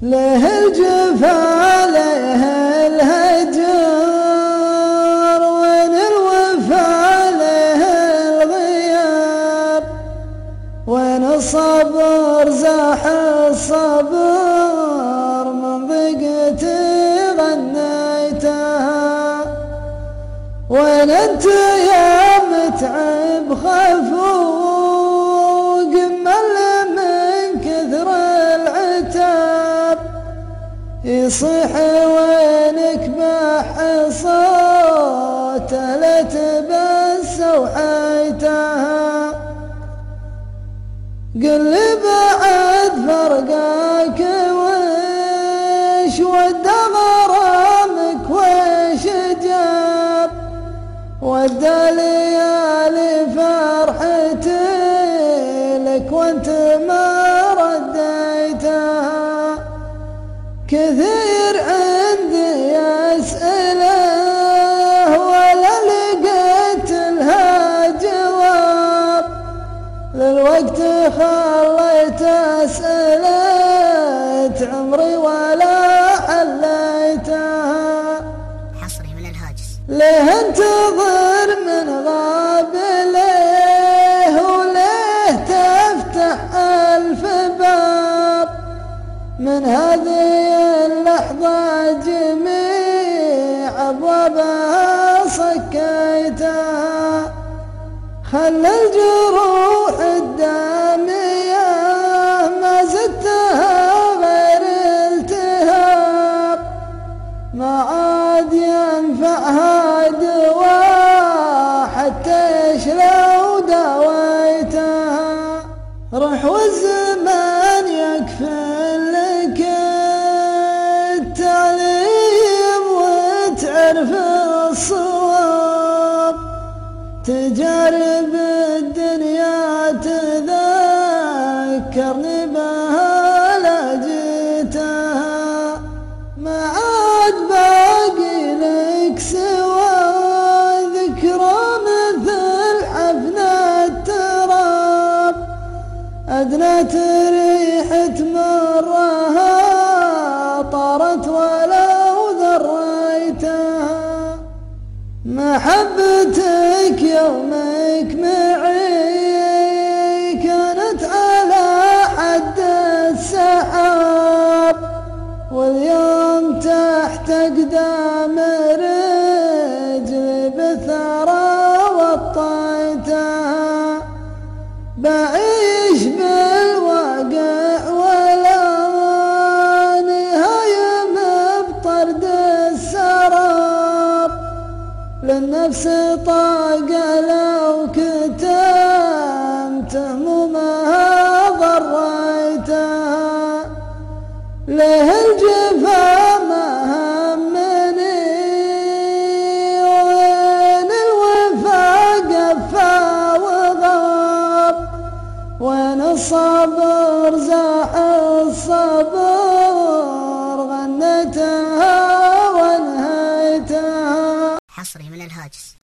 له الجفا له الهجر، وين الوفا له الغياب، وين الصبر زاح الصبر من ضيقتي غنيتها، وين انت يا متعب خفوق مل من كثر العتاب، يصيح وينك بح صوته لا تبس وحيتها، قل لي بعد فرقاك وش ودى غرامك وش جاب، ودى ليالي فرحتي لك وانت ما رديتها، كثير عندي أسئلة ولا لقيت لها جواب، للوقت خليت أسئلة عمري ولا حليتها. حصري من الهاجس. ليه انتظر من غاب ليه، وليه تفتح ألف باب، من هذه اللحظة جميع أبوابها صكيتها، خلى الجروح الدامية ما زدتها غير التهاب، ما عاد ينفعها دواء حتى لو داويتها، روح والزمان يكفي لك التعليم وتعرف الصواب، تجارب الدنيا تذكرني بها لا جيتها، ما عاد باقي لك سوى ذكرى مثل حفن التراب، أدنت ريحة مرها طارت ولو ذريتها، محبتك يومك معي كانت على حد السحاب، واليوم تحت أقدام رجلي بالثرى وطيتها، بعيش بالواقع ولا نهاية بطرد السراب، للنفس طاقة لو كتمت همومها ضريتها، له الجفا ما همني، وين الوفا قفا وغاب، وين الصبر زاح الصبر غنيتها وانهيتها. حصري من الهاجس.